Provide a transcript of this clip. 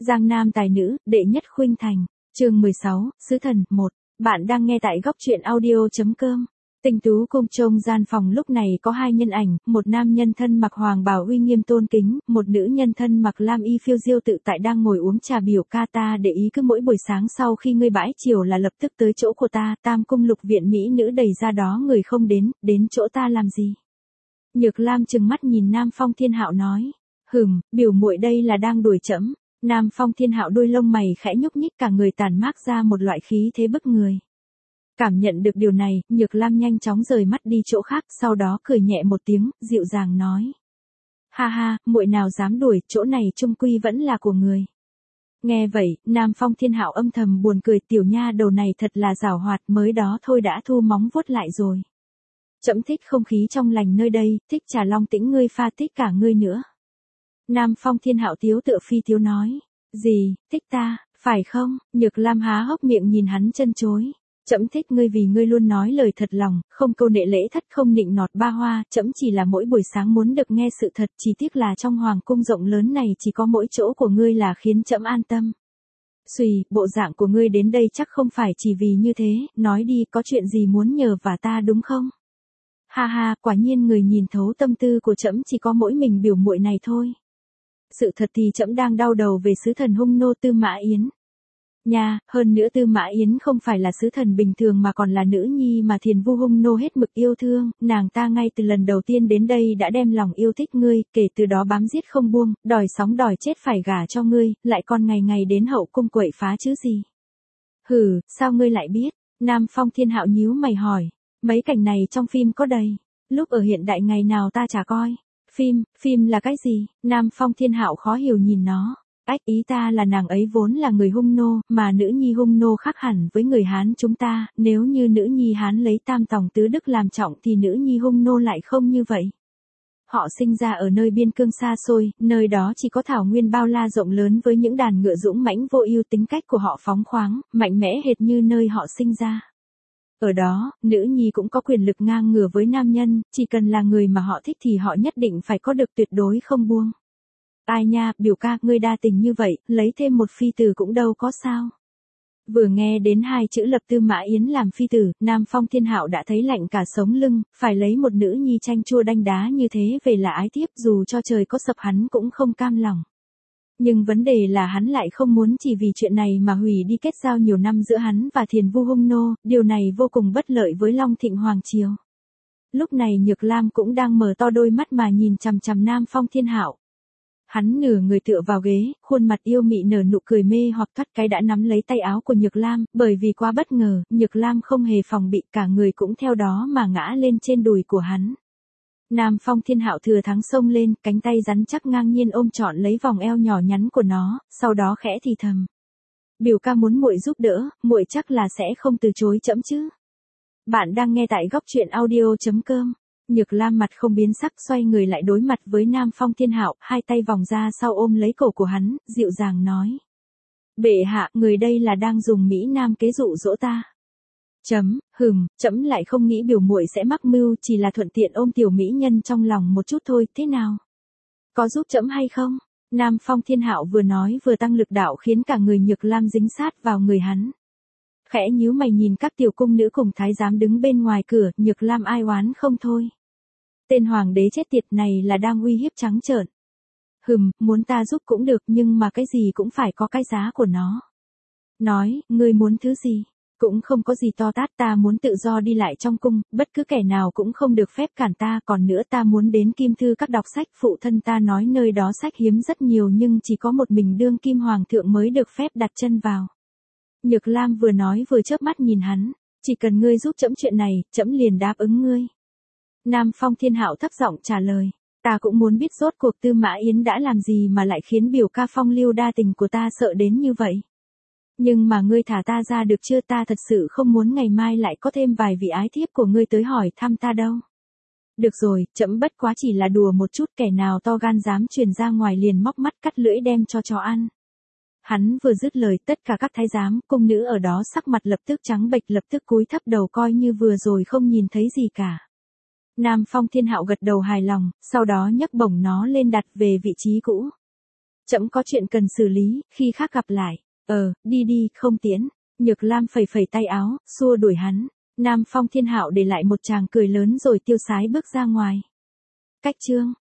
Giang Nam tài nữ, đệ nhất khuynh thành. Chương 16, Sứ thần 1. Bạn đang nghe tại góc truyện audio.com. Tinh tú cung trông gian phòng lúc này có hai nhân ảnh, một nam nhân thân mặc hoàng bào uy nghiêm tôn kính, một nữ nhân thân mặc lam y phiêu diêu tự tại đang ngồi uống trà biểu ca. Ta để ý cứ mỗi buổi sáng sau khi ngươi bãi chiều là lập tức tới chỗ của ta, Tam cung lục viện mỹ nữ đầy ra đó người không đến chỗ ta làm gì? Nhược Lam trừng mắt nhìn Nam Phong Thiên Hạo nói, biểu muội đây là đang đuổi trẫm. Nam Phong Thiên Hạo đôi lông mày khẽ nhúc nhích, cả người tản mát ra một loại khí thế bức người. Cảm nhận được điều này, Nhược Lam nhanh chóng rời mắt đi chỗ khác, sau đó cười nhẹ một tiếng, dịu dàng nói: "Ha ha, muội nào dám đuổi, chỗ này chung quy vẫn là của người." Nghe vậy, Nam Phong Thiên Hạo âm thầm buồn cười, tiểu nha đầu này thật là giảo hoạt, mới đó thôi đã thu móng vuốt lại rồi. Trẫm thích không khí trong lành nơi đây, thích trà long tĩnh ngươi pha, thích cả ngươi nữa. Nam Phong Thiên Hạo tiếu tựa phi tiếu nói, gì, thích ta, phải không? Nhược Lam há hốc miệng nhìn hắn chân chối. Trẫm thích ngươi vì ngươi luôn nói lời thật lòng, không câu nệ lễ thất, không nịnh nọt ba hoa, trẫm chỉ là mỗi buổi sáng muốn được nghe sự thật, chỉ tiếc là trong hoàng cung rộng lớn này chỉ có mỗi chỗ của ngươi là khiến trẫm an tâm. Xùy, bộ dạng của ngươi đến đây chắc không phải chỉ vì như thế, nói đi, có chuyện gì muốn nhờ vả ta đúng không? Ha ha, quả nhiên người nhìn thấu tâm tư của trẫm chỉ có mỗi mình biểu muội này thôi. Sự thật thì trẫm đang đau đầu về sứ thần hung nô Tư Mã Yến. Nha, hơn nữa Tư Mã Yến không phải là sứ thần bình thường mà còn là nữ nhi mà Thiền Vu hung nô hết mực yêu thương, nàng ta ngay từ lần đầu tiên đến đây đã đem lòng yêu thích ngươi, kể từ đó bám giết không buông, đòi sống đòi chết phải gả cho ngươi, lại còn ngày ngày đến hậu cung quậy phá chứ gì. Sao ngươi lại biết? Nam Phong Thiên Hạo nhíu mày hỏi, mấy cảnh này trong phim có đầy, lúc ở hiện đại ngày nào ta chả coi. Phim là cái gì? Nam Phong Thiên Hạo khó hiểu nhìn nó. Ý ta là nàng ấy vốn là người hung nô, mà nữ nhi hung nô khác hẳn với người Hán chúng ta, nếu như nữ nhi Hán lấy tam tòng tứ đức làm trọng thì nữ nhi hung nô lại không như vậy. Họ sinh ra ở nơi biên cương xa xôi, nơi đó chỉ có thảo nguyên bao la rộng lớn với những đàn ngựa dũng mãnh vô ưu, tính cách của họ phóng khoáng, mạnh mẽ hệt như nơi họ sinh ra. Ở đó, nữ nhi cũng có quyền lực ngang ngửa với nam nhân, chỉ cần là người mà họ thích thì họ nhất định phải có được, tuyệt đối không buông. Ai nha, biểu ca, ngươi đa tình như vậy, lấy thêm một phi tử cũng đâu có sao. Vừa nghe đến hai chữ lập Tư Mã Yến làm phi tử, Nam Phong Thiên Hạo đã thấy lạnh cả sống lưng, phải lấy một nữ nhi chanh chua đanh đá như thế về là ái tiếp, dù cho trời có sập hắn cũng không cam lòng. Nhưng vấn đề là hắn lại không muốn chỉ vì chuyện này mà hủy đi kết giao nhiều năm giữa hắn và Thiền Vu hung nô, điều này vô cùng bất lợi với Long Thịnh Hoàng Triều. Lúc này Nhược Lam cũng đang mở to đôi mắt mà nhìn chằm chằm Nam Phong Thiên Hạo. Hắn nửa người tựa vào ghế, khuôn mặt yêu mị nở nụ cười mê hoặc, thoát cái đã nắm lấy tay áo của Nhược Lam, bởi vì quá bất ngờ, Nhược Lam không hề phòng bị, cả người cũng theo đó mà ngã lên trên đùi của hắn. Nam Phong Thiên Hạo thừa thắng xông lên, cánh tay rắn chắc ngang nhiên ôm trọn lấy vòng eo nhỏ nhắn của nó, sau đó khẽ thì thầm: "Biểu ca muốn muội giúp đỡ, muội chắc là sẽ không từ chối trẫm chứ?" Bạn đang nghe tại góc truyện audio.com. Nhược Lam mặt không biến sắc, xoay người lại đối mặt với Nam Phong Thiên Hạo, hai tay vòng ra sau ôm lấy cổ của hắn, dịu dàng nói: "Bệ hạ, người đây là đang dùng Mỹ Nam kế dụ dỗ ta." Trẫm lại không nghĩ biểu muội sẽ mắc mưu, chỉ là thuận tiện ôm tiểu mỹ nhân trong lòng một chút thôi, thế nào? Có giúp trẫm hay không? Nam Phong Thiên Hạo vừa nói vừa tăng lực đạo khiến cả người Nhược Lam dính sát vào người hắn. Khẽ nhíu mày nhìn các tiểu cung nữ cùng thái giám đứng bên ngoài cửa, Nhược Lam ai oán không thôi. Tên hoàng đế chết tiệt này là đang uy hiếp trắng trợn. Muốn ta giúp cũng được, nhưng mà cái gì cũng phải có cái giá của nó. Nói, ngươi muốn thứ gì? Cũng không có gì to tát, ta muốn tự do đi lại trong cung, bất cứ kẻ nào cũng không được phép cản ta, còn nữa ta muốn đến Kim Thư các đọc sách, phụ thân ta nói nơi đó sách hiếm rất nhiều nhưng chỉ có một mình đương kim hoàng thượng mới được phép đặt chân vào. Nhược Lam vừa nói vừa chớp mắt nhìn hắn, chỉ cần ngươi giúp trẫm chuyện này, trẫm liền đáp ứng ngươi. Nam Phong Thiên Hạo thấp giọng trả lời, ta cũng muốn biết rốt cuộc Tư Mã Yến đã làm gì mà lại khiến biểu ca phong lưu đa tình của ta sợ đến như vậy. Nhưng mà ngươi thả ta ra được chưa, ta thật sự không muốn ngày mai lại có thêm vài vị ái thiếp của ngươi tới hỏi thăm ta đâu. Được rồi, trẫm bất quá chỉ là đùa một chút, kẻ nào to gan dám truyền ra ngoài liền móc mắt cắt lưỡi đem cho chó ăn. Hắn vừa dứt lời, tất cả các thái giám, cung nữ ở đó sắc mặt lập tức trắng bệch, lập tức cúi thấp đầu coi như vừa rồi không nhìn thấy gì cả. Nam Phong Thiên Hạo gật đầu hài lòng, sau đó nhấc bổng nó lên đặt về vị trí cũ. Trẫm có chuyện cần xử lý, khi khác gặp lại. Đi đi, không tiễn. Nhược Lam phẩy phẩy tay áo, xua đuổi hắn. Nam Phong Thiên Hạo để lại một tràng cười lớn rồi tiêu sái bước ra ngoài. Cách chương